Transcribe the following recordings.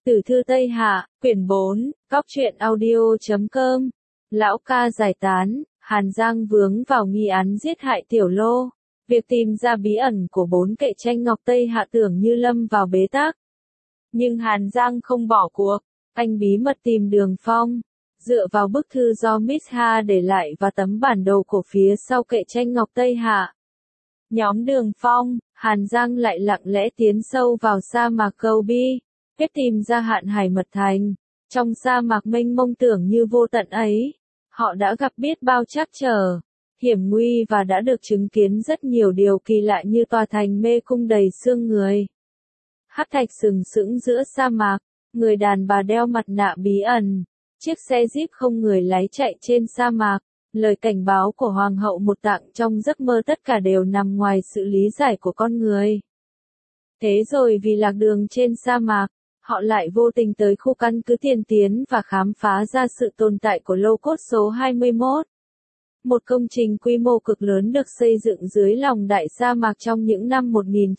Tử thư Tây Hạ, quyển 4, Cóc truyện audio.com. Lão ca giải tán, Hàn Giang vướng vào nghi án giết hại Tiểu Lô. Việc tìm ra bí ẩn của 4 kệ tranh ngọc Tây Hạ tưởng như lâm vào bế tắc. Nhưng Hàn Giang không bỏ cuộc, anh bí mật tìm Đường Phong. Dựa vào bức thư do Miss Ha để lại và tấm bản đồ cổ phía sau kệ tranh ngọc Tây Hạ. Nhóm Đường Phong, Hàn Giang lại lặng lẽ tiến sâu vào sa mạc Gobi, kết tìm ra Hạn Hải Mật Thành. Trong sa mạc mênh mông tưởng như vô tận ấy, họ đã gặp biết bao trắc trở, hiểm nguy và đã được chứng kiến rất nhiều điều kỳ lạ như tòa thành mê cung đầy xương người. Hắc thạch sừng sững giữa sa mạc, người đàn bà đeo mặt nạ bí ẩn, chiếc xe jeep không người lái chạy trên sa mạc, lời cảnh báo của Hoàng hậu một tạng trong giấc mơ tất cả đều nằm ngoài sự lý giải của con người. Thế rồi vì lạc đường trên sa mạc, họ lại vô tình tới khu căn cứ Tiền Tiến và khám phá ra sự tồn tại của lô cốt số 21. Một công trình quy mô cực lớn được xây dựng dưới lòng đại sa mạc trong những năm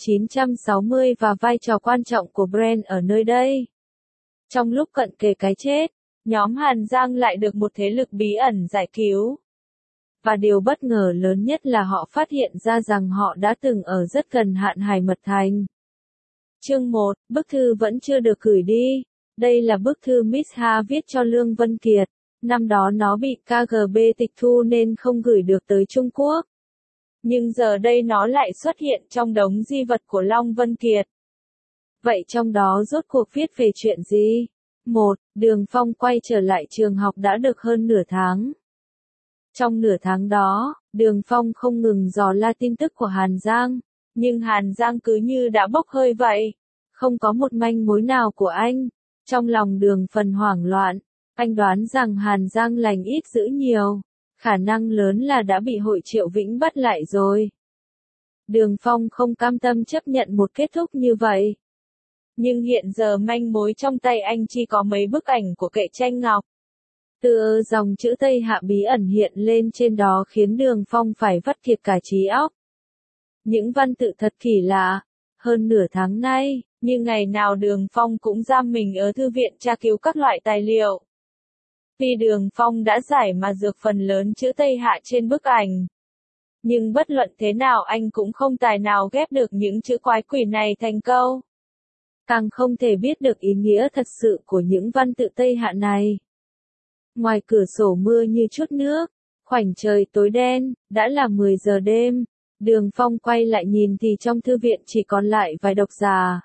1960 và vai trò quan trọng của Brent ở nơi đây. Trong lúc cận kề cái chết, nhóm Hàn Giang lại được một thế lực bí ẩn giải cứu. Và điều bất ngờ lớn nhất là họ phát hiện ra rằng họ đã từng ở rất gần Hạn Hải Mật Thành. Chương 1, bức thư vẫn chưa được gửi đi. Đây là bức thư Miss Ha viết cho Lương Vân Kiệt. Năm đó nó bị KGB tịch thu nên không gửi được tới Trung Quốc. Nhưng giờ đây nó lại xuất hiện trong đống di vật của Long Vân Kiệt. Vậy trong đó rốt cuộc viết về chuyện gì? 1. Đường Phong quay trở lại trường học đã được hơn nửa tháng. Trong nửa tháng đó, Đường Phong không ngừng dò la tin tức của Hàn Giang. Nhưng Hàn Giang cứ như đã bốc hơi vậy. Không có một manh mối nào của anh. Trong lòng Đường phần hoảng loạn, anh đoán rằng Hàn Giang lành ít dữ nhiều. Khả năng lớn là đã bị Hội Triệu Vĩnh bắt lại rồi. Đường Phong không cam tâm chấp nhận một kết thúc như vậy. Nhưng hiện giờ manh mối trong tay anh chỉ có mấy bức ảnh của kệ tranh ngọc. Từ dòng chữ Tây Hạ bí ẩn hiện lên trên đó khiến Đường Phong phải vắt kiệt cả trí óc. Những văn tự thật kỳ lạ. Hơn nửa tháng nay, như ngày nào Đường Phong cũng giam mình ở thư viện tra cứu các loại tài liệu. Vì Đường Phong đã giải mà dược phần lớn chữ Tây Hạ trên bức ảnh. Nhưng bất luận thế nào anh cũng không tài nào ghép được những chữ quái quỷ này thành câu. Càng không thể biết được ý nghĩa thật sự của những văn tự Tây Hạ này. Ngoài cửa sổ mưa như chút nước, khoảnh trời tối đen, đã là 10 giờ đêm. Đường Phong quay lại nhìn thì trong thư viện chỉ còn lại vài độc giả.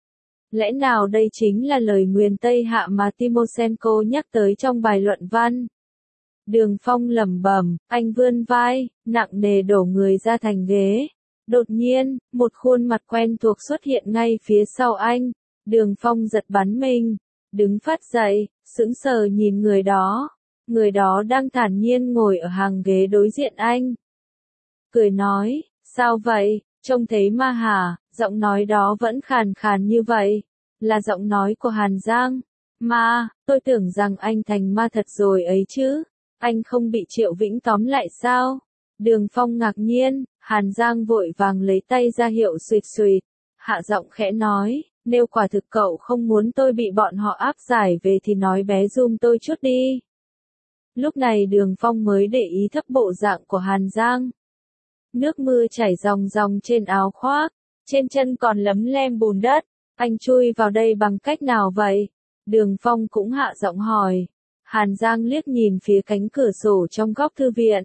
Lẽ nào đây chính là lời nguyền Tây Hạ mà Timoshenko nhắc tới trong bài luận văn? Đường Phong lẩm bẩm, anh vươn vai, nặng nề đổ người ra thành ghế. Đột nhiên, một khuôn mặt quen thuộc xuất hiện ngay phía sau anh. Đường Phong giật bắn mình, đứng phát dậy, sững sờ nhìn người đó. Người đó đang thản nhiên ngồi ở hàng ghế đối diện anh. Cười nói, sao vậy, trông thấy ma hả? Giọng nói đó vẫn khàn khàn như vậy. Là giọng nói của Hàn Giang. Ma, tôi tưởng rằng anh thành ma thật rồi ấy chứ. Anh không bị Triệu Vĩnh tóm lại sao? Đường Phong ngạc nhiên, Hàn Giang vội vàng lấy tay ra hiệu xuỵt xuỵt. Hạ giọng khẽ nói, nếu quả thực cậu không muốn tôi bị bọn họ áp giải về thì nói bé giùm tôi chút đi. Lúc này Đường Phong mới để ý thấp bộ dạng của Hàn Giang. Nước mưa chảy ròng ròng trên áo khoác, trên chân còn lấm lem bùn đất. Anh chui vào đây bằng cách nào vậy? Đường Phong cũng hạ giọng hỏi. Hàn Giang liếc nhìn phía cánh cửa sổ trong góc thư viện.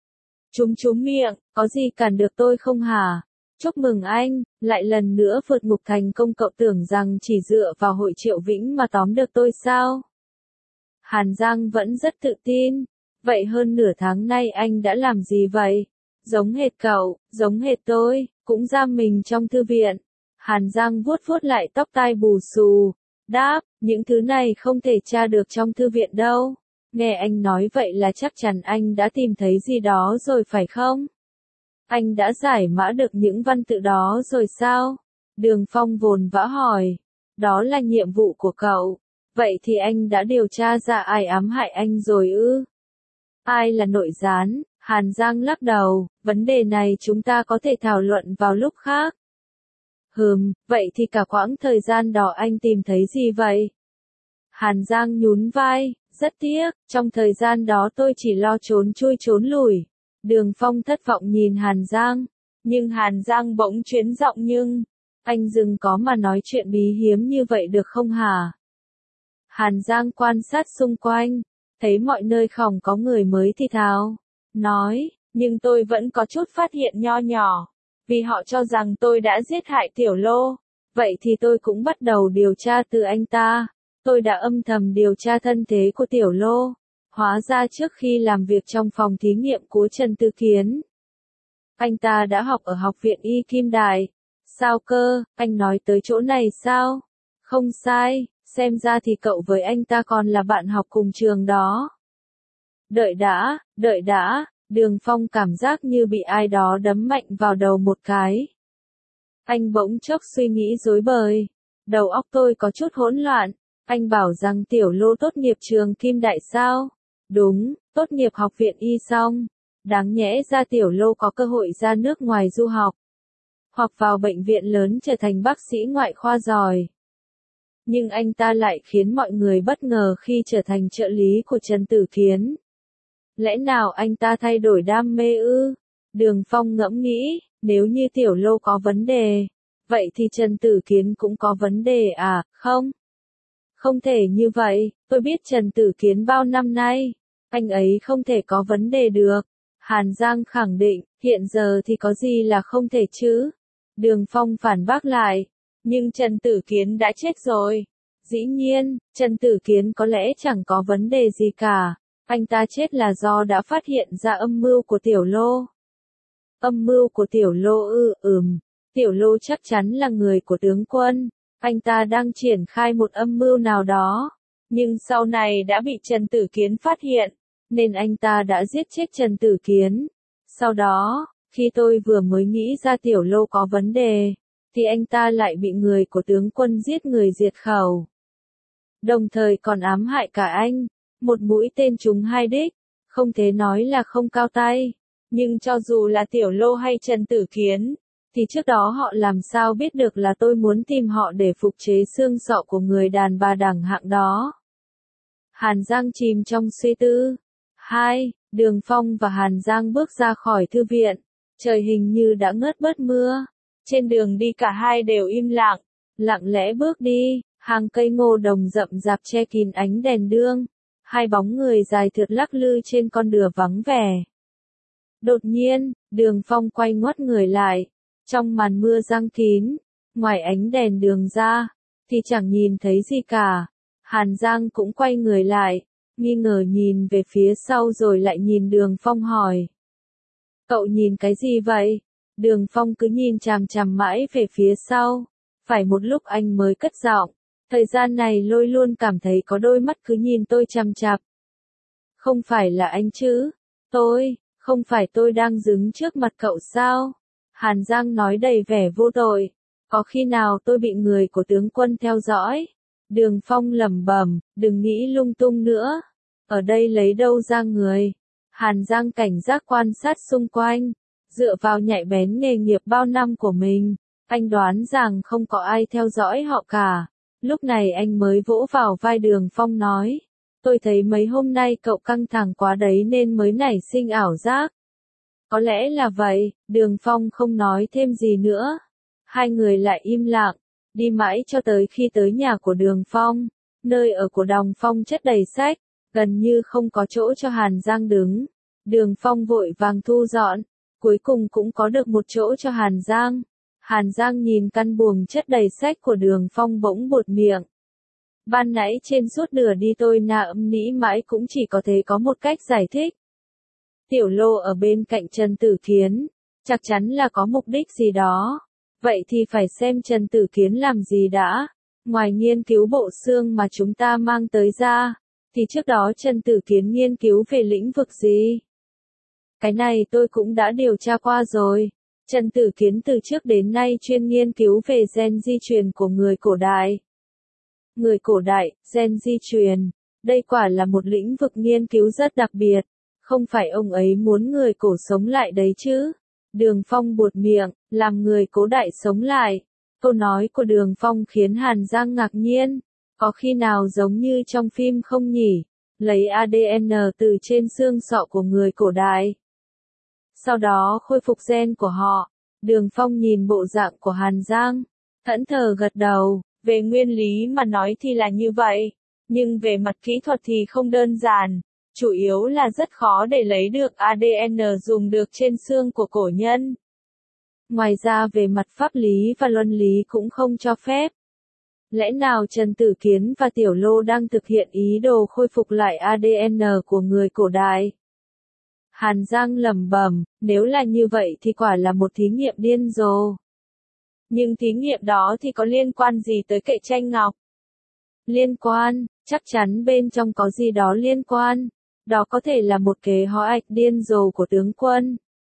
Chúm miệng, có gì cản được tôi không hả? Chúc mừng anh, lại lần nữa vượt ngục thành công. Cậu tưởng rằng chỉ dựa vào Hội Triệu Vĩnh mà tóm được tôi sao? Hàn Giang vẫn rất tự tin. Vậy hơn nửa tháng nay anh đã làm gì vậy? Giống hệt cậu, giống hệt tôi, cũng giam mình trong thư viện. Hàn Giang vuốt vuốt lại tóc tai bù xù. Đáp, những thứ này không thể tra được trong thư viện đâu. Nghe anh nói vậy là chắc chắn anh đã tìm thấy gì đó rồi phải không? Anh đã giải mã được những văn tự đó rồi sao? Đường Phong vồn vã hỏi. Đó là nhiệm vụ của cậu. Vậy thì anh đã điều tra ra ai ám hại anh rồi ư? Ai là nội gián? Hàn Giang lắc đầu, vấn đề này chúng ta có thể thảo luận vào lúc khác. Vậy thì cả quãng thời gian đó anh tìm thấy gì vậy? Hàn Giang nhún vai, rất tiếc, trong thời gian đó tôi chỉ lo trốn chui trốn lủi. Đường Phong thất vọng nhìn Hàn Giang, nhưng Hàn Giang bỗng chuyển giọng nhưng, anh dừng có mà nói chuyện bí hiếm như vậy được không hả? Hàn Giang quan sát xung quanh, thấy mọi nơi không có người mới thì thào, nói, nhưng tôi vẫn có chút phát hiện nho nhỏ, vì họ cho rằng tôi đã giết hại Tiểu Lô, vậy thì tôi cũng bắt đầu điều tra từ anh ta. Tôi đã âm thầm điều tra thân thế của Tiểu Lô. Hóa ra trước khi làm việc trong phòng thí nghiệm của Trần Tư Kiến, anh ta đã học ở Học viện Y Kim Đài. Sao cơ, anh nói tới chỗ này sao? Không sai, xem ra thì cậu với anh ta còn là bạn học cùng trường đó. Đợi đã, Đường Phong cảm giác như bị ai đó đấm mạnh vào đầu một cái. Anh bỗng chốc suy nghĩ rối bời. Đầu óc tôi có chút hỗn loạn. Anh bảo rằng Tiểu Lô tốt nghiệp trường Kim Đại sao? Đúng, tốt nghiệp Học viện Y xong. Đáng nhẽ ra Tiểu Lô có cơ hội ra nước ngoài du học. Hoặc vào bệnh viện lớn trở thành bác sĩ ngoại khoa giỏi. Nhưng anh ta lại khiến mọi người bất ngờ khi trở thành trợ lý của Trần Tử Kiến. Lẽ nào anh ta thay đổi đam mê ư? Đường Phong ngẫm nghĩ, nếu như Tiểu Lô có vấn đề, vậy thì Trần Tử Kiến cũng có vấn đề à, không? Không thể như vậy, tôi biết Trần Tử Kiến bao năm nay, anh ấy không thể có vấn đề được. Hàn Giang khẳng định, hiện giờ thì có gì là không thể chứ? Đường Phong phản bác lại, nhưng Trần Tử Kiến đã chết rồi. Dĩ nhiên, Trần Tử Kiến có lẽ chẳng có vấn đề gì cả, anh ta chết là do đã phát hiện ra âm mưu của Tiểu Lô. Âm mưu của Tiểu Lô ư? Tiểu Lô chắc chắn là người của tướng quân. Anh ta đang triển khai một âm mưu nào đó, nhưng sau này đã bị Trần Tử Kiến phát hiện, nên anh ta đã giết chết Trần Tử Kiến. Sau đó, khi tôi vừa mới nghĩ ra Tiểu Lô có vấn đề, thì anh ta lại bị người của tướng quân giết người diệt khẩu. Đồng thời còn ám hại cả anh, một mũi tên trúng hai đích, không thể nói là không cao tay. Nhưng cho dù là Tiểu Lô hay Trần Tử Kiến, thì trước đó họ làm sao biết được là tôi muốn tìm họ để phục chế xương sọ của người đàn bà đẳng hạng đó. Hàn Giang chìm trong suy tư. Đường Phong và Hàn Giang bước ra khỏi thư viện. Trời hình như đã ngớt bớt mưa. Trên đường đi cả hai đều im lặng, lặng lẽ bước đi, hàng cây ngô đồng rậm rạp che kín ánh đèn đương. Hai bóng người dài thượt lắc lư trên con đường vắng vẻ. Đột nhiên, Đường Phong quay ngoắt người lại. Trong màn mưa giăng kín, ngoài ánh đèn đường ra, thì chẳng nhìn thấy gì cả. Hàn Giang cũng quay người lại, nghi ngờ nhìn về phía sau rồi lại nhìn Đường Phong hỏi. Cậu nhìn cái gì vậy? Đường Phong cứ nhìn chằm chằm mãi về phía sau. Phải một lúc anh mới cất giọng. Thời gian này Lôi luôn cảm thấy có đôi mắt cứ nhìn tôi chằm chằm. Không phải là anh chứ? Không phải tôi đang đứng trước mặt cậu sao? Hàn Giang nói đầy vẻ vô tội. Có khi nào tôi bị người của tướng quân theo dõi? Đường Phong lẩm bẩm, đừng nghĩ lung tung nữa. Ở đây lấy đâu ra người? Hàn Giang cảnh giác quan sát xung quanh. Dựa vào nhạy bén nghề nghiệp bao năm của mình, anh đoán rằng không có ai theo dõi họ cả. Lúc này anh mới vỗ vào vai Đường Phong nói. Tôi thấy mấy hôm nay cậu căng thẳng quá đấy nên mới nảy sinh ảo giác. Có lẽ là vậy, Đường Phong không nói thêm gì nữa. Hai người lại im lặng, đi mãi cho tới khi tới nhà của Đường Phong. Nơi ở của Đồng Phong chất đầy sách, gần như không có chỗ cho Hàn Giang đứng. Đường Phong vội vàng thu dọn, cuối cùng cũng có được một chỗ cho Hàn Giang. Hàn Giang nhìn căn buồng chất đầy sách của Đường Phong bỗng buột miệng. Ban nãy trên suốt nửa đi tôi âm nĩ mãi cũng chỉ có thể có một cách giải thích. Tiểu Lô ở bên cạnh Trần Tử Kiến, chắc chắn là có mục đích gì đó. Vậy thì phải xem Trần Tử Kiến làm gì đã. Ngoài nghiên cứu bộ xương mà chúng ta mang tới ra, thì trước đó Trần Tử Kiến nghiên cứu về lĩnh vực gì? Cái này tôi cũng đã điều tra qua rồi. Trần Tử Kiến từ trước đến nay chuyên nghiên cứu về gen di truyền của người cổ đại. Người cổ đại, gen di truyền, đây quả là một lĩnh vực nghiên cứu rất đặc biệt. Không phải ông ấy muốn người cổ sống lại đấy chứ? Đường Phong buột miệng, làm người cổ đại sống lại. Câu nói của Đường Phong khiến Hàn Giang ngạc nhiên. Có khi nào giống như trong phim không nhỉ? Lấy ADN từ trên xương sọ của người cổ đại. Sau đó khôi phục gen của họ. Đường Phong nhìn bộ dạng của Hàn Giang. Thẫn thờ gật đầu. Về nguyên lý mà nói thì là như vậy. Nhưng về mặt kỹ thuật thì không đơn giản. Chủ yếu là rất khó để lấy được ADN dùng được trên xương của cổ nhân. Ngoài ra về mặt pháp lý và luân lý cũng không cho phép. Lẽ nào Trần Tử Kiến và Tiểu Lô đang thực hiện ý đồ khôi phục lại ADN của người cổ đại? Hàn Giang lẩm bẩm, nếu là như vậy thì quả là một thí nghiệm điên rồ. Nhưng thí nghiệm đó thì có liên quan gì tới Kệ Tranh Ngọc? Liên quan, chắc chắn bên trong có gì đó liên quan. Đó có thể là một kế hoạch điên rồ của tướng quân.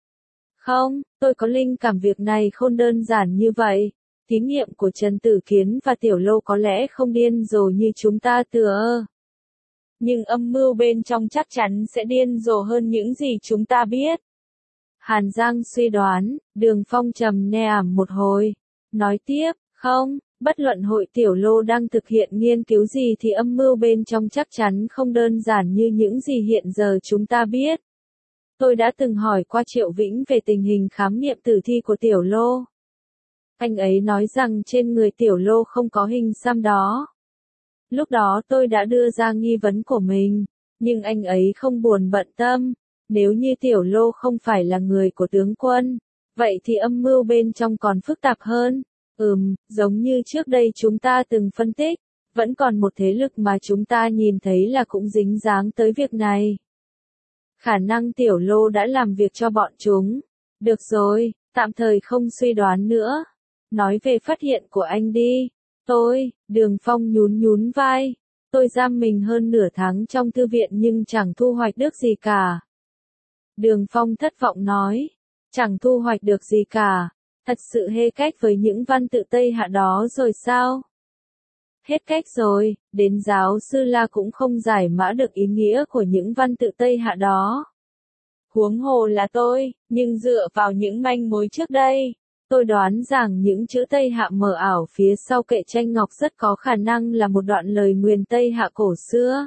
Không, tôi có linh cảm việc này không đơn giản như vậy. Thí nghiệm của Trần Tử Kiến và Tiểu Lô có lẽ không điên rồ như chúng ta tưởng. Nhưng âm mưu bên trong chắc chắn sẽ điên rồ hơn những gì chúng ta biết. Hàn Giang suy đoán, Đường Phong trầm nê ảm một hồi. Nói tiếp, không, bất luận hội Tiểu Lô đang thực hiện nghiên cứu gì thì âm mưu bên trong chắc chắn không đơn giản như những gì hiện giờ chúng ta biết. Tôi đã từng hỏi qua Triệu Vĩnh về tình hình khám nghiệm tử thi của Tiểu Lô. Anh ấy nói rằng trên người Tiểu Lô không có hình xăm đó. Lúc đó tôi đã đưa ra nghi vấn của mình, nhưng anh ấy không buồn bận tâm. Nếu như Tiểu Lô không phải là người của tướng quân, vậy thì âm mưu bên trong còn phức tạp hơn. Giống như trước đây chúng ta từng phân tích, vẫn còn một thế lực mà chúng ta nhìn thấy là cũng dính dáng tới việc này. Khả năng Tiểu Lô đã làm việc cho bọn chúng. Được rồi, tạm thời không suy đoán nữa. Nói về phát hiện của anh đi. Đường Phong nhún vai. Tôi giam mình hơn nửa tháng trong thư viện nhưng chẳng thu hoạch được gì cả. Đường Phong thất vọng nói. Chẳng thu hoạch được gì cả. Thật sự hết cách với những văn tự Tây Hạ đó rồi sao? Hết cách rồi, đến giáo sư La cũng không giải mã được ý nghĩa của những văn tự Tây Hạ đó. Huống hồ là tôi, nhưng dựa vào những manh mối trước đây, tôi đoán rằng những chữ Tây Hạ mờ ảo phía sau Kệ Tranh Ngọc rất có khả năng là một đoạn lời nguyền Tây Hạ cổ xưa.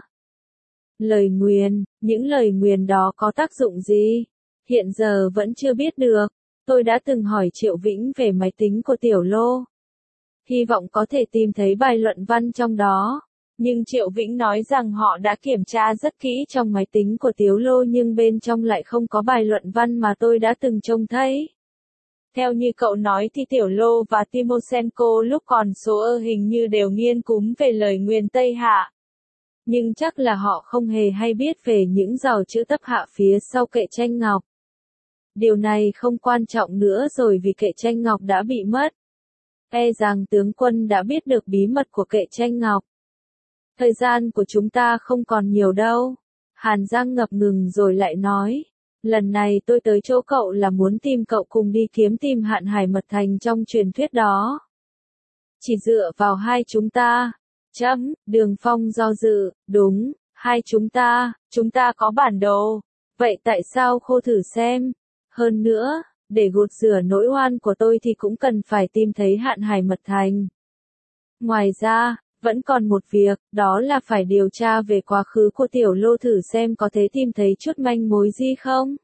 Lời nguyền, những lời nguyền đó có tác dụng gì? Hiện giờ vẫn chưa biết được. Tôi đã từng hỏi Triệu Vĩnh về máy tính của Tiểu Lô. Hy vọng có thể tìm thấy bài luận văn trong đó. Nhưng Triệu Vĩnh nói rằng họ đã kiểm tra rất kỹ trong máy tính của Tiểu Lô nhưng bên trong lại không có bài luận văn mà tôi đã từng trông thấy. Theo như cậu nói thì Tiểu Lô và Timoshenko lúc còn số hình như đều nghiên cứu về lời nguyền Tây Hạ. Nhưng chắc là họ không hề hay biết về những dòng chữ Tấp Hạ phía sau Kệ Tranh Ngọc. Điều này không quan trọng nữa rồi vì Kệ Tranh Ngọc đã bị mất. Rằng tướng quân đã biết được bí mật của Kệ Tranh Ngọc. Thời gian của chúng ta không còn nhiều đâu. Hàn Giang ngập ngừng rồi lại nói. Lần này tôi tới chỗ cậu là muốn tìm cậu cùng đi kiếm tìm Hạn Hải Mật Thành trong truyền thuyết đó. Chỉ dựa vào hai chúng ta. Đường Phong do dự, đúng, hai chúng ta có bản đồ. Vậy tại sao khô thử xem? Hơn nữa, để gột rửa nỗi oan của tôi thì cũng cần phải tìm thấy Hạn Hải Mật Thành. Ngoài ra, vẫn còn một việc, đó là phải điều tra về quá khứ của Tiểu Lô thử xem có thể tìm thấy chút manh mối gì không.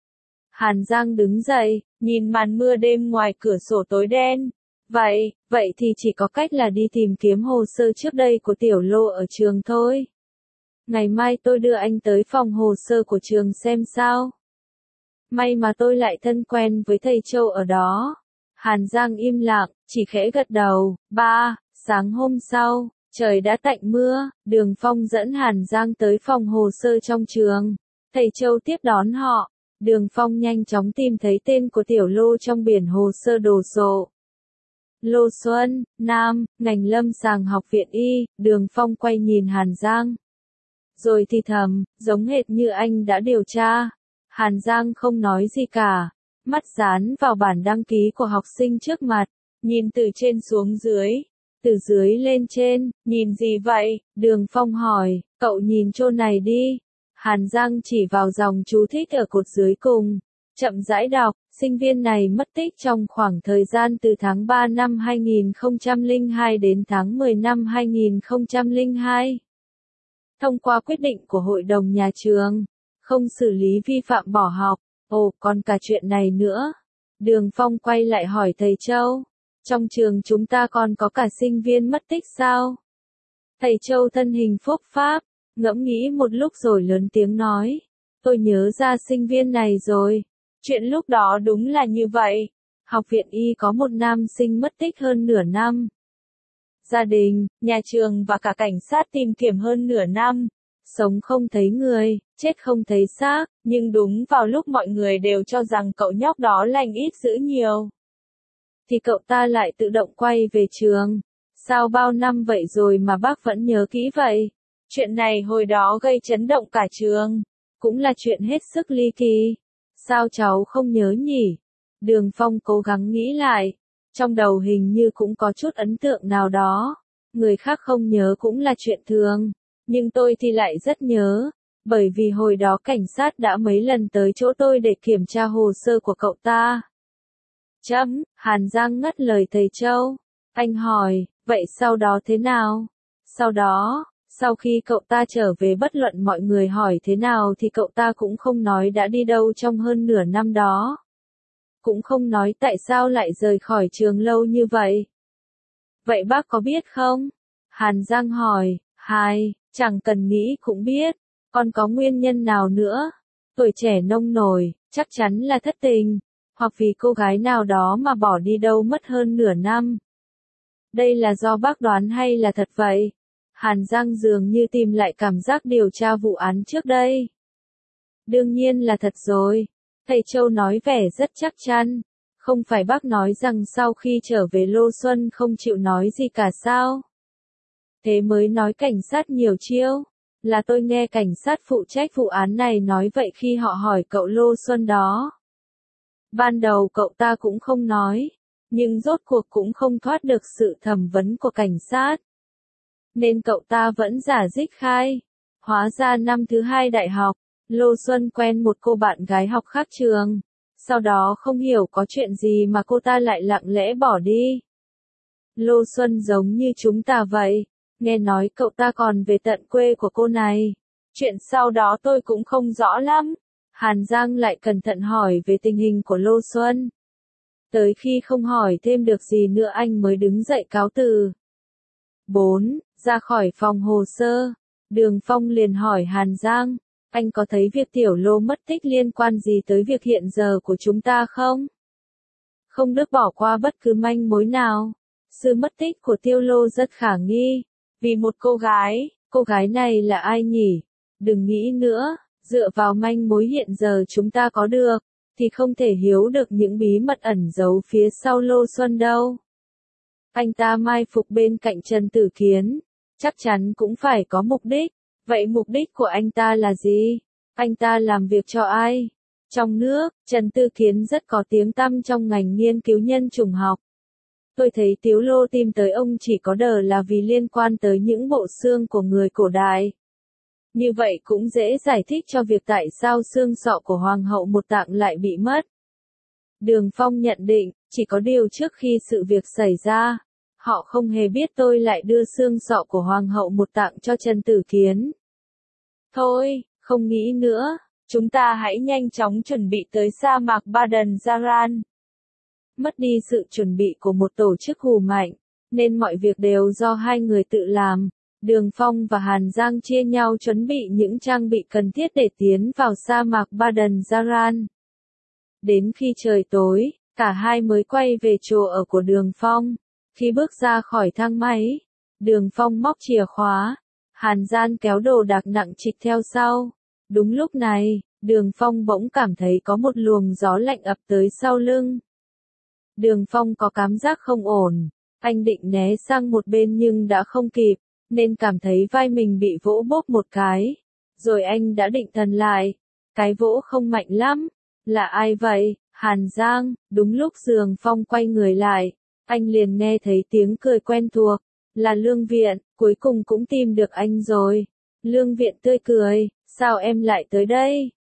Hàn Giang đứng dậy, nhìn màn mưa đêm ngoài cửa sổ tối đen. Vậy thì chỉ có cách là đi tìm kiếm hồ sơ trước đây của Tiểu Lô ở trường thôi. Ngày mai tôi đưa anh tới phòng hồ sơ của trường xem sao. May mà tôi lại thân quen với thầy Châu ở đó. Hàn Giang im lặng, chỉ khẽ gật đầu. Sáng hôm sau, trời đã tạnh mưa, Đường Phong dẫn Hàn Giang tới phòng hồ sơ trong trường. Thầy Châu tiếp đón họ. Đường Phong nhanh chóng tìm thấy tên của Tiểu Lô trong biển hồ sơ đồ sộ. Lô Xuân, Nam, ngành lâm sàng học viện Y. Đường Phong quay nhìn Hàn Giang. Rồi thì thầm, giống hệt như anh đã điều tra. Hàn Giang không nói gì cả. Mắt dán vào bản đăng ký của học sinh trước mặt. Nhìn từ trên xuống dưới. Từ dưới lên trên, nhìn gì vậy? Đường Phong hỏi, cậu nhìn chỗ này đi. Hàn Giang chỉ vào dòng chú thích ở cột dưới cùng. Chậm rãi đọc, sinh viên này mất tích trong khoảng thời gian từ tháng 3 năm 2002 đến tháng 10 năm 2002. Thông qua quyết định của hội đồng nhà trường, không xử lý vi phạm bỏ học. Ồ, còn cả chuyện này nữa. Đường Phong quay lại hỏi thầy Châu. Trong trường chúng ta còn có cả sinh viên mất tích sao? Thầy Châu thân hình phúc pháp, ngẫm nghĩ một lúc rồi lớn tiếng nói. Tôi nhớ ra sinh viên này rồi. Chuyện lúc đó đúng là như vậy. Học viện Y có một nam sinh mất tích hơn nửa năm. Gia đình, nhà trường và cả cảnh sát tìm kiếm hơn nửa năm. Sống không thấy người, chết không thấy xác, nhưng đúng vào lúc mọi người đều cho rằng cậu nhóc đó lành ít dữ nhiều, thì cậu ta lại tự động quay về trường. Sao bao năm vậy rồi mà bác vẫn nhớ kỹ vậy? Chuyện này hồi đó gây chấn động cả trường. Cũng là chuyện hết sức ly kỳ. Sao cháu không nhớ nhỉ? Đường Phong cố gắng nghĩ lại. Trong đầu hình như cũng có chút ấn tượng nào đó. Người khác không nhớ cũng là chuyện thường. Nhưng tôi thì lại rất nhớ. Bởi vì hồi đó cảnh sát đã mấy lần tới chỗ tôi để kiểm tra hồ sơ của cậu ta. Hàn Giang ngắt lời thầy Châu. Anh hỏi, vậy sau đó thế nào? Sau đó, sau khi cậu ta trở về bất luận mọi người hỏi thế nào thì cậu ta cũng không nói đã đi đâu trong hơn nửa năm đó. Cũng không nói tại sao lại rời khỏi trường lâu như vậy. Vậy bác có biết không? Hàn Giang hỏi, chẳng cần nghĩ cũng biết. Còn có nguyên nhân nào nữa? Tuổi trẻ nông nổi, chắc chắn là thất tình. Hoặc vì cô gái nào đó mà bỏ đi đâu mất hơn nửa năm. Đây là do bác đoán hay là thật vậy? Hàn Giang dường như tìm lại cảm giác điều tra vụ án trước đây. Đương nhiên là thật rồi. Thầy Châu nói vẻ rất chắc chắn. Không phải bác nói rằng sau khi trở về Lô Xuân không chịu nói gì cả sao? Thế mới nói cảnh sát nhiều chiêu. Là tôi nghe cảnh sát phụ trách vụ án này nói vậy khi họ hỏi cậu Lô Xuân đó. Ban đầu cậu ta cũng không nói. Nhưng rốt cuộc cũng không thoát được sự thẩm vấn của cảnh sát. Nên cậu ta vẫn giả dích khai. Hóa ra năm thứ 2 đại học, Lô Xuân quen một cô bạn gái học khác trường. Sau đó không hiểu có chuyện gì mà cô ta lại lặng lẽ bỏ đi. Lô Xuân giống như chúng ta vậy. Nghe nói cậu ta còn về tận quê của cô này. Chuyện sau đó tôi cũng không rõ lắm. Hàn Giang lại cẩn thận hỏi về tình hình của Lô Xuân. Tới khi không hỏi thêm được gì nữa anh mới đứng dậy cáo từ. 4. Ra khỏi phòng hồ sơ. Đường Phong liền hỏi Hàn Giang. Anh có thấy việc Tiểu Lô mất tích liên quan gì tới việc hiện giờ của chúng ta không? Không được bỏ qua bất cứ manh mối nào. Sự mất tích của Tiểu Lô rất khả nghi. Vì một cô gái này là ai nhỉ? Đừng nghĩ nữa, dựa vào manh mối hiện giờ chúng ta có được, thì không thể hiểu được những bí mật ẩn giấu phía sau Lô Xuân đâu. Anh ta mai phục bên cạnh Trần Tử Kiến, chắc chắn cũng phải có mục đích. Vậy mục đích của anh ta là gì? Anh ta làm việc cho ai? Trong nước, Trần Tử Kiến rất có tiếng tăm trong ngành nghiên cứu nhân chủng học. Tôi thấy Tiếu Lô tìm tới ông chỉ có đờ là vì liên quan tới những bộ xương của người cổ đại. Như vậy cũng dễ giải thích cho việc tại sao xương sọ của Hoàng hậu Một Tạng lại bị mất. Đường Phong nhận định, chỉ có điều trước khi sự việc xảy ra, họ không hề biết tôi lại đưa xương sọ của Hoàng hậu Một Tạng cho Trần Tử Kiến. Thôi, không nghĩ nữa, chúng ta hãy nhanh chóng chuẩn bị tới sa mạc Baden Zaran. Mất đi sự chuẩn bị của một tổ chức hù mạnh, nên mọi việc đều do hai người tự làm. Đường Phong và Hàn Giang chia nhau chuẩn bị những trang bị cần thiết để tiến vào sa mạc Baden Zaran. Đến khi trời tối, cả hai mới quay về chỗ ở của Đường Phong. Khi bước ra khỏi thang máy, Đường Phong móc chìa khóa, Hàn Giang kéo đồ đạc nặng trịch theo sau. Đúng lúc này, Đường Phong bỗng cảm thấy có một luồng gió lạnh ập tới sau lưng. Đường Phong có cảm giác không ổn, anh định né sang một bên nhưng đã không kịp, nên cảm thấy vai mình bị vỗ bốp một cái. Rồi anh đã định thần lại, cái vỗ không mạnh lắm. Là ai vậy? Hàn Giang. Đúng lúc Đường Phong quay người lại, anh liền nghe thấy tiếng cười quen thuộc. Là Lương Viện, cuối cùng cũng tìm được anh rồi. Lương Viện tươi cười, sao em lại tới đây?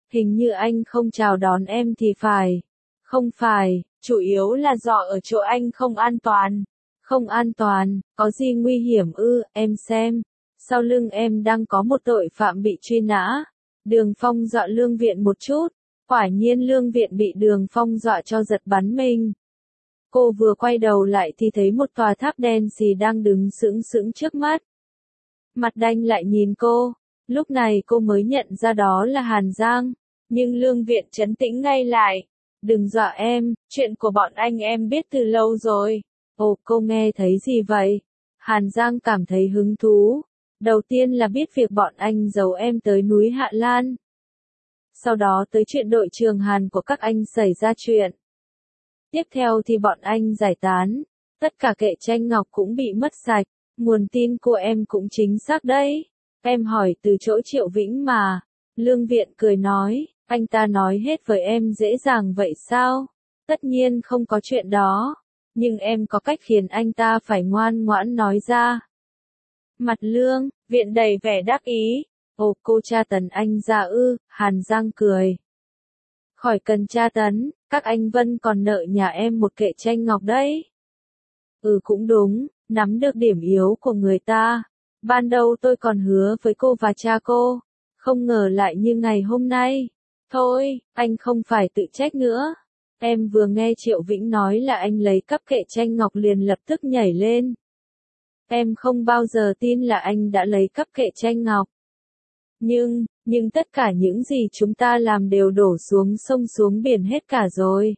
Hình như anh không chào đón em thì phải. Không phải, chủ yếu là do ở chỗ anh không an toàn. Không an toàn, có gì nguy hiểm ư, em xem. Sau lưng em đang có một tội phạm bị truy nã. Đường Phong dọa Lương Viện một chút. Quả nhiên Lương Viện bị Đường Phong dọa cho giật bắn mình. Cô vừa quay đầu lại thì thấy một tòa tháp đen xì đang đứng sững sững trước mắt. Mặt đanh lại nhìn cô. Lúc này cô mới nhận ra đó là Hàn Giang. Nhưng Lương Viện trấn tĩnh ngay lại. Đừng dọa em, chuyện của bọn anh em biết từ lâu rồi. Ồ, cô nghe thấy gì vậy? Hàn Giang cảm thấy hứng thú. Đầu tiên là biết việc bọn anh giấu em tới núi Hạ Lan. Sau đó tới chuyện đội trường Hàn của các anh xảy ra chuyện. Tiếp theo thì bọn anh giải tán. Tất cả kệ tranh ngọc cũng bị mất sạch. Nguồn tin của em cũng chính xác đấy. Em hỏi từ chỗ Triệu Vĩnh mà. Lương Viện cười nói, anh ta nói hết với em dễ dàng vậy sao? Tất nhiên không có chuyện đó. Nhưng em có cách khiến anh ta phải ngoan ngoãn nói ra. Mặt Lương Viện đầy vẻ đắc ý. Ồ, cô tra tấn anh ra ư? Hàn Giang cười. Khỏi cần tra tấn, các anh Vân còn nợ nhà em một kệ tranh ngọc đấy. Ừ, cũng đúng, nắm được điểm yếu của người ta. Ban đầu tôi còn hứa với cô và cha cô. Không ngờ lại như ngày hôm nay. Thôi, anh không phải tự trách nữa. Em vừa nghe Triệu Vĩnh nói là anh lấy cắp kệ tranh ngọc liền lập tức nhảy lên. Em không bao giờ tin là anh đã lấy cắp kệ tranh ngọc. Nhưng tất cả những gì chúng ta làm đều đổ xuống sông xuống biển hết cả rồi.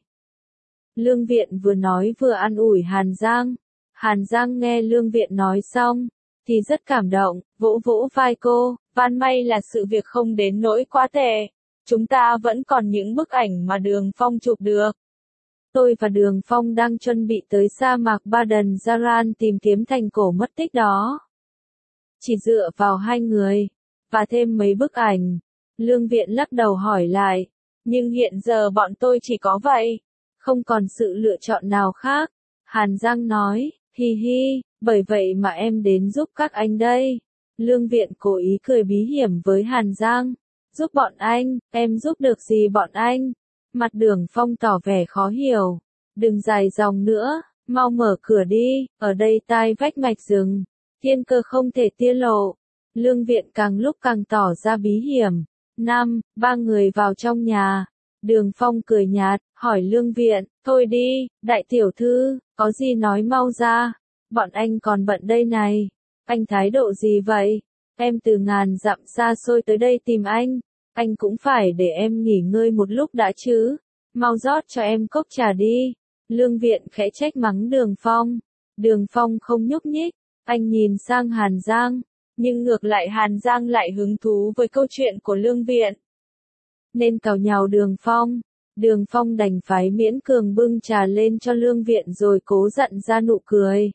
Lương Viện vừa nói vừa an ủi Hàn Giang. Hàn Giang nghe Lương Viện nói xong, thì rất cảm động, vỗ vỗ vai cô, van may là sự việc không đến nỗi quá tệ. Chúng ta vẫn còn những bức ảnh mà Đường Phong chụp được. Tôi và Đường Phong đang chuẩn bị tới sa mạc Baden Zaran tìm kiếm thành cổ mất tích đó. Chỉ dựa vào hai người, và thêm mấy bức ảnh. Lương Viện lắc đầu hỏi lại, nhưng hiện giờ bọn tôi chỉ có vậy. Không còn sự lựa chọn nào khác. Hàn Giang nói, hi hi, bởi vậy mà em đến giúp các anh đây. Lương Viện cố ý cười bí hiểm với Hàn Giang. Giúp bọn anh, em giúp được gì bọn anh? Mặt Đường Phong tỏ vẻ khó hiểu. Đừng dài dòng nữa, mau mở cửa đi, ở đây tai vách mạch rừng. Thiên cơ không thể tiết lộ. Lương Viện càng lúc càng tỏ ra bí hiểm. Ba người vào trong nhà. Đường Phong cười nhạt, hỏi Lương Viện, thôi đi, đại tiểu thư, có gì nói mau ra. Bọn anh còn bận đây này. Anh thái độ gì vậy? Em từ ngàn dặm xa xôi tới đây tìm anh cũng phải để em nghỉ ngơi một lúc đã chứ. Mau rót cho em cốc trà đi. Lương Viện khẽ trách mắng Đường Phong. Đường Phong không nhúc nhích, anh nhìn sang Hàn Giang, nhưng ngược lại Hàn Giang lại hứng thú với câu chuyện của Lương Viện. Nên càu nhàu Đường Phong. Đường Phong đành phải miễn cường bưng trà lên cho Lương Viện rồi cố dặn ra nụ cười.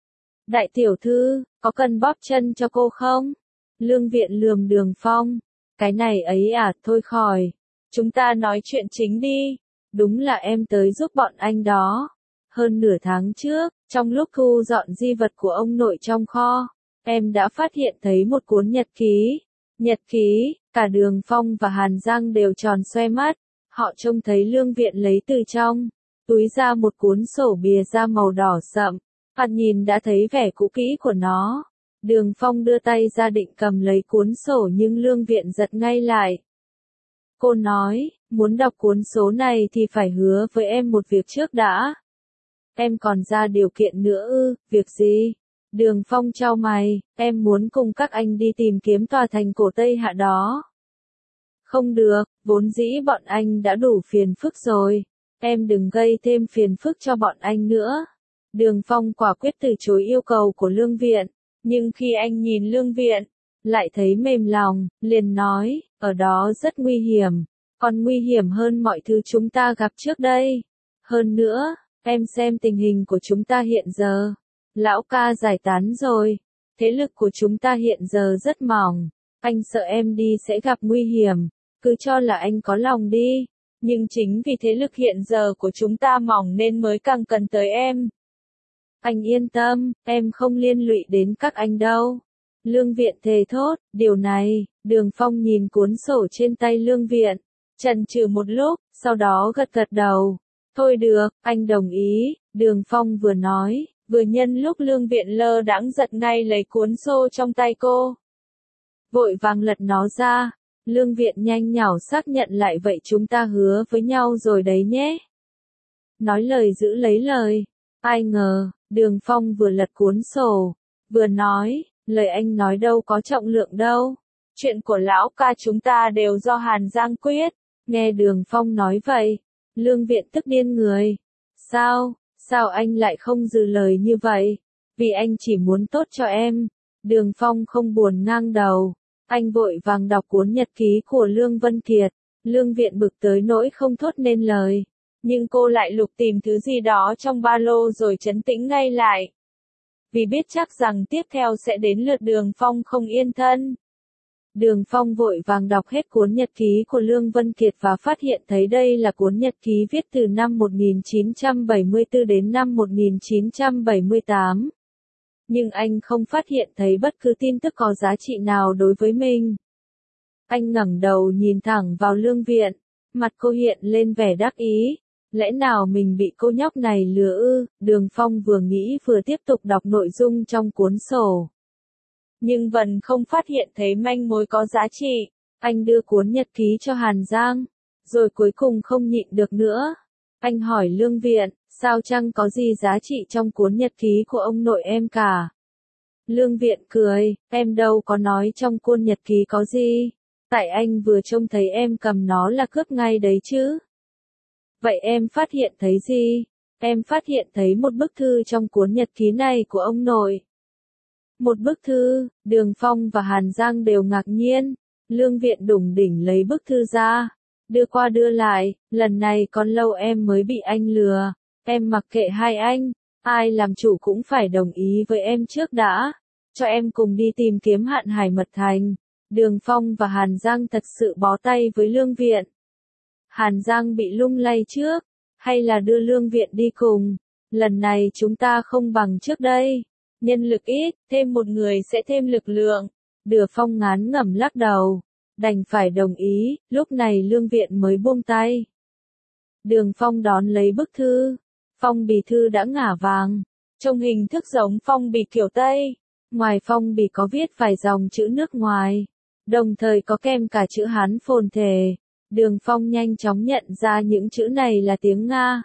Đại tiểu thư, có cần bóp chân cho cô không? Lương Viện lườm Đường Phong. Cái này ấy à, thôi khỏi. Chúng ta nói chuyện chính đi. Đúng là em tới giúp bọn anh đó. Hơn nửa tháng trước, trong lúc thu dọn di vật của ông nội trong kho, em đã phát hiện thấy một cuốn nhật ký. Nhật ký, cả Đường Phong và Hàn Giang đều tròn xoe mắt. Họ trông thấy Lương Viện lấy từ trong túi ra một cuốn sổ bìa da màu đỏ sậm. Thoạt nhìn đã thấy vẻ cũ kỹ của nó. Đường Phong đưa tay ra định cầm lấy cuốn sổ nhưng Lương Viện giật ngay lại. Cô nói, muốn đọc cuốn số này thì phải hứa với em một việc trước đã. Em còn ra điều kiện nữa ư, việc gì? Đường Phong chau mày, em muốn cùng các anh đi tìm kiếm tòa thành cổ Tây Hạ đó. Không được, vốn dĩ bọn anh đã đủ phiền phức rồi. Em đừng gây thêm phiền phức cho bọn anh nữa. Đường Phong quả quyết từ chối yêu cầu của Lương Viện. Nhưng khi anh nhìn Lương Viện, lại thấy mềm lòng, liền nói, ở đó rất nguy hiểm. Còn nguy hiểm hơn mọi thứ chúng ta gặp trước đây. Hơn nữa, em xem tình hình của chúng ta hiện giờ. Lão ca giải tán rồi. Thế lực của chúng ta hiện giờ rất mỏng. Anh sợ em đi sẽ gặp nguy hiểm. Cứ cho là anh có lòng đi. Nhưng chính vì thế lực hiện giờ của chúng ta mỏng nên mới càng cần tới em. Anh yên tâm, em không liên lụy đến các anh đâu. Lương Viện thề thốt, điều này, Đường Phong nhìn cuốn sổ trên tay Lương Viện. Chần chừ một lúc, sau đó gật gật đầu. Thôi được, anh đồng ý, Đường Phong vừa nói, vừa nhân lúc Lương Viện lơ đãng giật ngay lấy cuốn xô trong tay cô. Vội vàng lật nó ra, Lương Viện nhanh nhảu xác nhận lại vậy chúng ta hứa với nhau rồi đấy nhé. Nói lời giữ lấy lời, ai ngờ, Đường Phong vừa lật cuốn sổ, vừa nói, lời anh nói đâu có trọng lượng đâu. Chuyện của lão ca chúng ta đều do Hàn Giang quyết. Nghe Đường Phong nói vậy, Lương Viện tức điên người. Sao anh lại không giữ lời như vậy? Vì anh chỉ muốn tốt cho em. Đường Phong không buồn ngang đầu. Anh vội vàng đọc cuốn nhật ký của Lương Vân Kiệt. Lương Viện bực tới nỗi không thốt nên lời. Nhưng cô lại lục tìm thứ gì đó trong ba lô rồi trấn tĩnh ngay lại. Vì biết chắc rằng tiếp theo sẽ đến lượt Đường Phong không yên thân. Đường Phong vội vàng đọc hết cuốn nhật ký của Lương Vân Kiệt và phát hiện thấy đây là cuốn nhật ký viết từ năm 1974 đến năm 1978. Nhưng anh không phát hiện thấy bất cứ tin tức có giá trị nào đối với mình. Anh ngẩng đầu nhìn thẳng vào Lương Viện, mặt cô hiện lên vẻ đắc ý. Lẽ nào mình bị cô nhóc này lừa ư? Đường Phong vừa nghĩ vừa tiếp tục đọc nội dung trong cuốn sổ. Nhưng vẫn không phát hiện thấy manh mối có giá trị. Anh đưa cuốn nhật ký cho Hàn Giang, rồi cuối cùng không nhịn được nữa. Anh hỏi Lương Viện, sao chẳng có gì giá trị trong cuốn nhật ký của ông nội em cả. Lương Viện cười, em đâu có nói trong cuốn nhật ký có gì. Tại anh vừa trông thấy em cầm nó là cướp ngay đấy chứ. Vậy em phát hiện thấy gì? Em phát hiện thấy một bức thư trong cuốn nhật ký này của ông nội. Một bức thư, Đường Phong và Hàn Giang đều ngạc nhiên. Lương Viện đủng đỉnh lấy bức thư ra, đưa qua đưa lại, lần này còn lâu em mới bị anh lừa. Em mặc kệ hai anh, ai làm chủ cũng phải đồng ý với em trước đã. Cho em cùng đi tìm kiếm Hạn Hải Mật Thành. Đường Phong và Hàn Giang thật sự bó tay với Lương Viện. Hàn Giang bị lung lay trước, hay là đưa Lương Viện đi cùng. Lần này chúng ta không bằng trước đây. Nhân lực ít, thêm một người sẽ thêm lực lượng. Đường Phong ngán ngẩm lắc đầu, đành phải đồng ý, lúc này Lương Viện mới buông tay. Đường Phong đón lấy bức thư. Phong bì thư đã ngả vàng, trông hình thức giống phong bì kiểu Tây. Ngoài phong bì có viết vài dòng chữ nước ngoài, đồng thời có kèm cả chữ Hán phồn thể. Đường Phong nhanh chóng nhận ra những chữ này là tiếng Nga.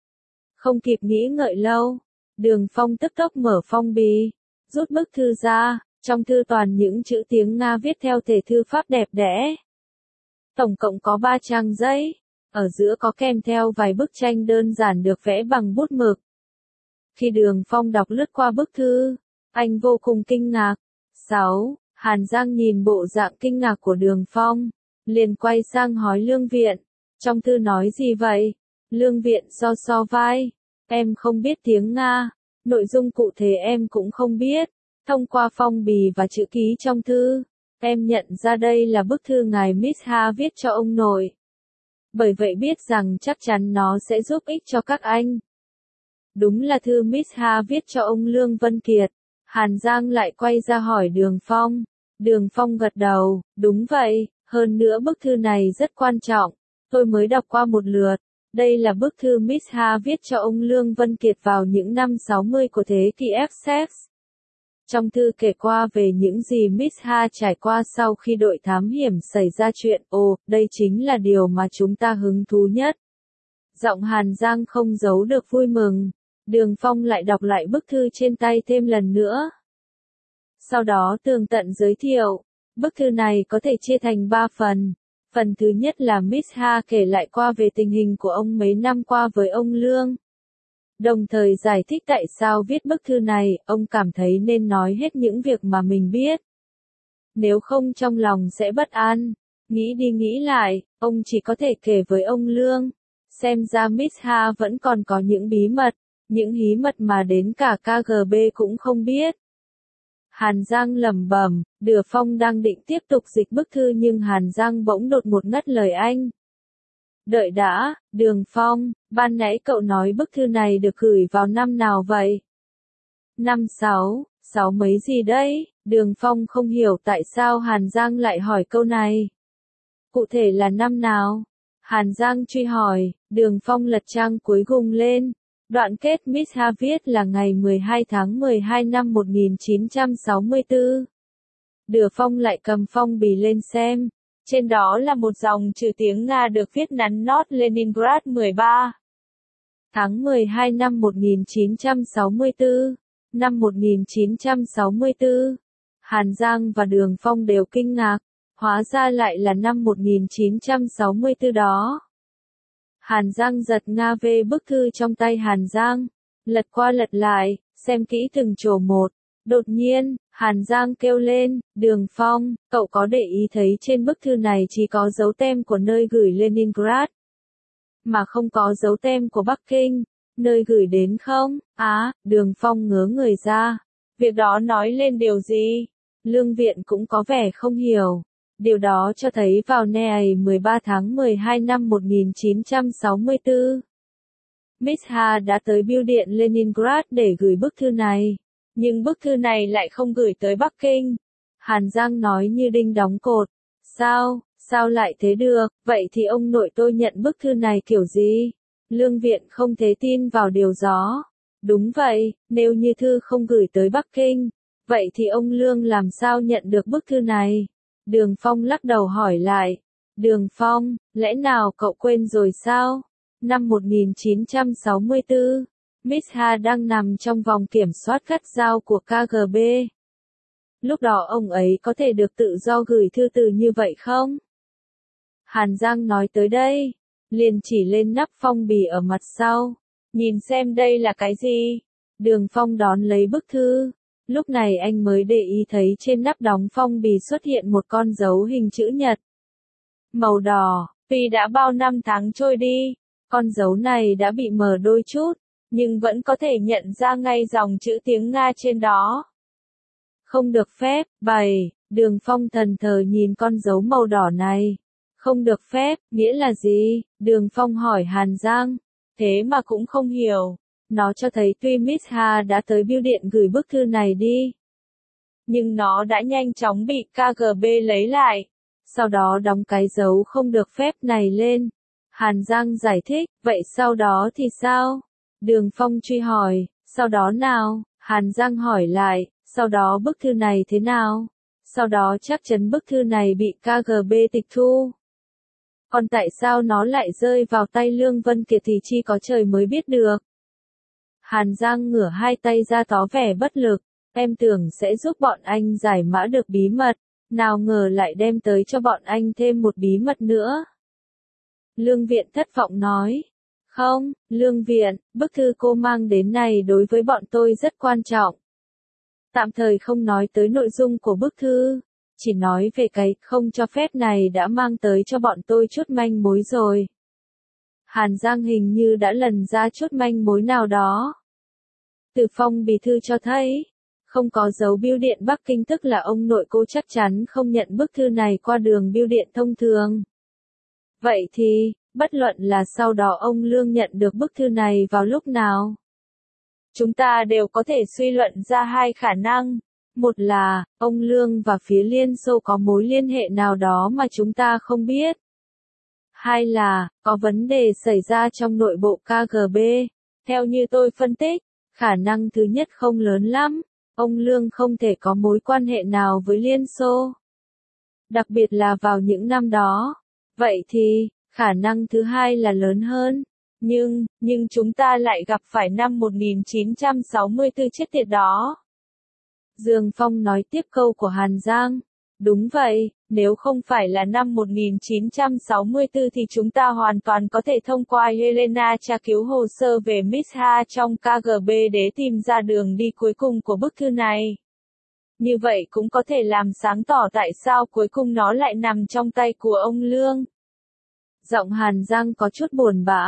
Không kịp nghĩ ngợi lâu, Đường Phong tức tốc mở phong bì, rút bức thư ra, trong thư toàn những chữ tiếng Nga viết theo thể thư pháp đẹp đẽ. Tổng cộng có 3 trang giấy, ở giữa có kèm theo vài bức tranh đơn giản được vẽ bằng bút mực. Khi Đường Phong đọc lướt qua bức thư, anh vô cùng kinh ngạc. 6. Hàn Giang nhìn bộ dạng kinh ngạc của Đường Phong, liền quay sang hỏi Lương Viện, trong thư nói gì vậy? Lương Viện so vai, em không biết tiếng Nga, nội dung cụ thể em cũng không biết. Thông qua phong bì và chữ ký trong thư, em nhận ra đây là bức thư ngài Misha viết cho ông nội. Bởi vậy biết rằng chắc chắn nó sẽ giúp ích cho các anh. Đúng là thư Misha viết cho ông Lương Vân Kiệt. Hàn Giang lại quay ra hỏi Đường Phong. Đường Phong gật đầu, đúng vậy, hơn nữa bức thư này rất quan trọng. Tôi mới đọc qua một lượt. Đây là bức thư Misha viết cho ông Lương Vân Kiệt vào những năm 60 của thế kỷ Essex. Trong thư kể qua về những gì Misha trải qua sau khi đội thám hiểm xảy ra chuyện. Ồ, đây chính là điều mà chúng ta hứng thú nhất. Giọng Hàn Giang không giấu được vui mừng. Đường Phong lại đọc lại bức thư trên tay thêm lần nữa. Sau đó tường tận giới thiệu, bức thư này có thể chia thành 3 phần. Phần thứ nhất là Misha kể lại qua về tình hình của ông mấy năm qua với ông Lương. Đồng thời giải thích tại sao viết bức thư này, ông cảm thấy nên nói hết những việc mà mình biết. Nếu không trong lòng sẽ bất an. Nghĩ đi nghĩ lại, ông chỉ có thể kể với ông Lương. Xem ra Misha vẫn còn có những bí mật, những bí mật mà đến cả KGB cũng không biết. Hàn Giang lẩm bẩm, Đường Phong đang định tiếp tục dịch bức thư nhưng Hàn Giang bỗng đột ngột ngắt lời anh. Đợi đã, Đường Phong, ban nãy cậu nói bức thư này được gửi vào năm nào vậy? Năm 6 mấy gì đấy? Đường Phong không hiểu tại sao Hàn Giang lại hỏi câu này. Cụ thể là năm nào? Hàn Giang truy hỏi, Đường Phong lật trang cuối cùng lên. Đoạn kết Miss Ha viết là ngày 12 tháng 12 năm 1964. Đường Phong lại cầm phong bì lên xem. Trên đó là một dòng chữ tiếng Nga được viết nắn nót Leningrad 13. Tháng 12 năm 1964. Năm 1964. Hàn Giang và Đường Phong đều kinh ngạc. Hóa ra lại là năm 1964 đó. Hàn Giang giật nga về bức thư trong tay Hàn Giang. Lật qua lật lại, xem kỹ từng chỗ một. Đột nhiên, Hàn Giang kêu lên, Đường Phong, cậu có để ý thấy trên bức thư này chỉ có dấu tem của nơi gửi Leningrad, mà không có dấu tem của Bắc Kinh, nơi gửi đến không? Đường Phong ngớ người ra. Việc đó nói lên điều gì? Lương Viện cũng có vẻ không hiểu. Điều đó cho thấy vào ngày 13 tháng 12 năm 1964, Miss Ha đã tới bưu điện Leningrad để gửi bức thư này. Nhưng bức thư này lại không gửi tới Bắc Kinh. Hàn Giang nói như đinh đóng cột. Sao lại thế được, vậy thì ông nội tôi nhận bức thư này kiểu gì? Lương Viện không thể tin vào điều đó. Đúng vậy, nếu như thư không gửi tới Bắc Kinh, vậy thì ông Lương làm sao nhận được bức thư này? Đường Phong lắc đầu hỏi lại. Đường Phong, lẽ nào cậu quên rồi sao? Năm 1964, Miss Ha đang nằm trong vòng kiểm soát gắt gao của KGB. Lúc đó ông ấy có thể được tự do gửi thư từ như vậy không? Hàn Giang nói tới đây, liền chỉ lên nắp phong bì ở mặt sau. Nhìn xem đây là cái gì? Đường Phong đón lấy bức thư. Lúc này anh mới để ý thấy trên nắp đóng phong bì xuất hiện một con dấu hình chữ nhật. Màu đỏ, vì đã bao năm tháng trôi đi, con dấu này đã bị mờ đôi chút, nhưng vẫn có thể nhận ra ngay dòng chữ tiếng Nga trên đó. Không được phép, Đường Phong thần thờ nhìn con dấu màu đỏ này. Không được phép, nghĩa là gì? Đường Phong hỏi Hàn Giang. Thế mà cũng không hiểu. Nó cho thấy tuy Miss Ha đã tới bưu điện gửi bức thư này đi, nhưng nó đã nhanh chóng bị KGB lấy lại. Sau đó đóng cái dấu không được phép này lên. Hàn Giang giải thích, vậy sau đó thì sao? Đường Phong truy hỏi, sau đó nào? Hàn Giang hỏi lại, sau đó bức thư này thế nào? Sau đó chắc chắn bức thư này bị KGB tịch thu. Còn tại sao nó lại rơi vào tay Lương Vân Kiệt thì chỉ có trời mới biết được. Hàn Giang ngửa hai tay ra tỏ vẻ bất lực, em tưởng sẽ giúp bọn anh giải mã được bí mật, nào ngờ lại đem tới cho bọn anh thêm một bí mật nữa. Lương Viện thất vọng nói, không, Lương Viện, bức thư cô mang đến này đối với bọn tôi rất quan trọng. Tạm thời không nói tới nội dung của bức thư, chỉ nói về cái không cho phép này đã mang tới cho bọn tôi chút manh mối rồi. Hàn Giang hình như đã lần ra chút manh mối nào đó. Từ phong bì thư cho thấy, không có dấu bưu điện Bắc Kinh, tức là ông nội cô chắc chắn không nhận bức thư này qua đường bưu điện thông thường. Vậy thì, bất luận là sau đó ông Lương nhận được bức thư này vào lúc nào, chúng ta đều có thể suy luận ra hai khả năng. Một là, ông Lương và phía Liên Xô có mối liên hệ nào đó mà chúng ta không biết. Hai là, có vấn đề xảy ra trong nội bộ KGB. Theo như tôi phân tích, khả năng thứ nhất không lớn lắm. Ông Lương không thể có mối quan hệ nào với Liên Xô, đặc biệt là vào những năm đó. Vậy thì, khả năng thứ hai là lớn hơn. Nhưng chúng ta lại gặp phải năm 1964 chết tiệt đó. Dương Phong nói tiếp câu của Hàn Giang. Đúng vậy, nếu không phải là năm 1964 thì chúng ta hoàn toàn có thể thông qua Helena tra cứu hồ sơ về Miss Ha trong KGB để tìm ra đường đi cuối cùng của bức thư này. Như vậy cũng có thể làm sáng tỏ tại sao cuối cùng nó lại nằm trong tay của ông Lương. Giọng Hàn Giang có chút buồn bã.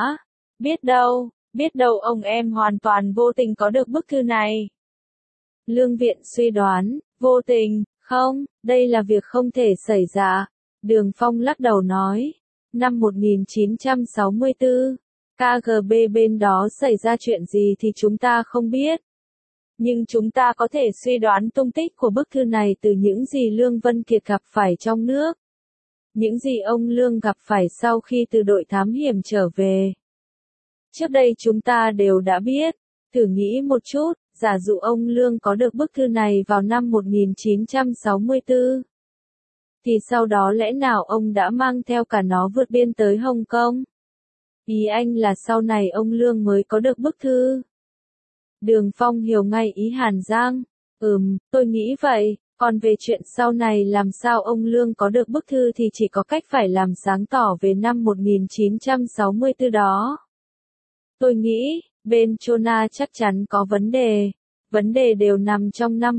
Biết đâu ông em hoàn toàn vô tình có được bức thư này. Lương Viện suy đoán, vô tình, không, đây là việc không thể xảy ra. Đường Phong lắc đầu nói, năm 1964, KGB bên đó xảy ra chuyện gì thì chúng ta không biết. Nhưng chúng ta có thể suy đoán tung tích của bức thư này từ những gì Lương Vân Kiệt gặp phải trong nước. Những gì ông Lương gặp phải sau khi từ đội thám hiểm trở về. Trước đây chúng ta đều đã biết. Thử nghĩ một chút, giả dụ ông Lương có được bức thư này vào năm 1964. Thì sau đó lẽ nào ông đã mang theo cả nó vượt biên tới Hồng Kông? Ý anh là sau này ông Lương mới có được bức thư. Đường Phong hiểu ngay ý Hàn Giang. Tôi nghĩ vậy, còn về chuyện sau này làm sao ông Lương có được bức thư thì chỉ có cách phải làm sáng tỏ về năm 1964 đó. Tôi nghĩ, bên Chona chắc chắn có vấn đề đều nằm trong năm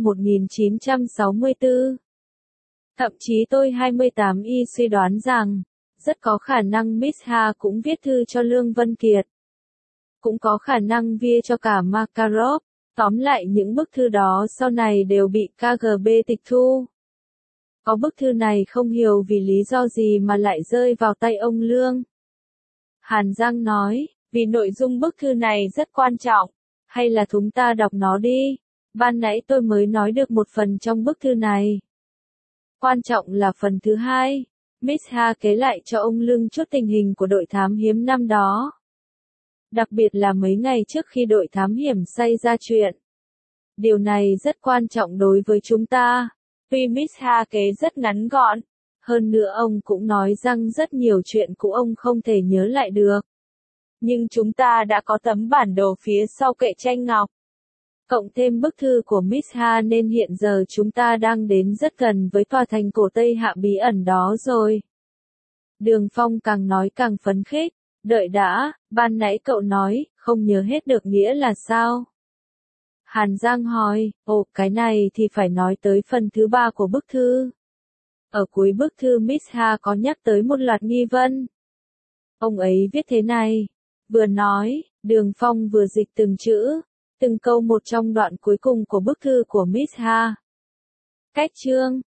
1964. Thậm chí tôi 28 y suy đoán rằng, rất có khả năng Miss Ha cũng viết thư cho Lương Vân Kiệt. Cũng có khả năng viết cho cả Makarov. Tóm lại những bức thư đó sau này đều bị KGB tịch thu. Có bức thư này không hiểu vì lý do gì mà lại rơi vào tay ông Lương. Hàn Giang nói, vì nội dung bức thư này rất quan trọng. Hay là chúng ta đọc nó đi. Ban nãy tôi mới nói được một phần trong bức thư này. Quan trọng là phần thứ hai. Miss Ha kể lại cho ông Lương chút tình hình của đội thám hiểm năm đó. Đặc biệt là mấy ngày trước khi đội thám hiểm xảy ra chuyện. Điều này rất quan trọng đối với chúng ta. Tuy Miss Ha kể rất ngắn gọn. Hơn nữa ông cũng nói rằng rất nhiều chuyện của ông không thể nhớ lại được. Nhưng chúng ta đã có tấm bản đồ phía sau kệ tranh ngọc. Cộng thêm bức thư của Miss Ha nên hiện giờ chúng ta đang đến rất gần với tòa thành cổ Tây Hạ bí ẩn đó rồi. Đường Phong càng nói càng phấn khích. Đợi đã, ban nãy cậu nói, không nhớ hết được nghĩa là sao? Hàn Giang hỏi, cái này thì phải nói tới phần thứ 3 của bức thư. Ở cuối bức thư Miss Ha có nhắc tới một loạt nghi vấn. Ông ấy viết thế này, vừa nói, Đường Phong vừa dịch từng chữ, từng câu một trong đoạn cuối cùng của bức thư của Miss Ha. Cách chương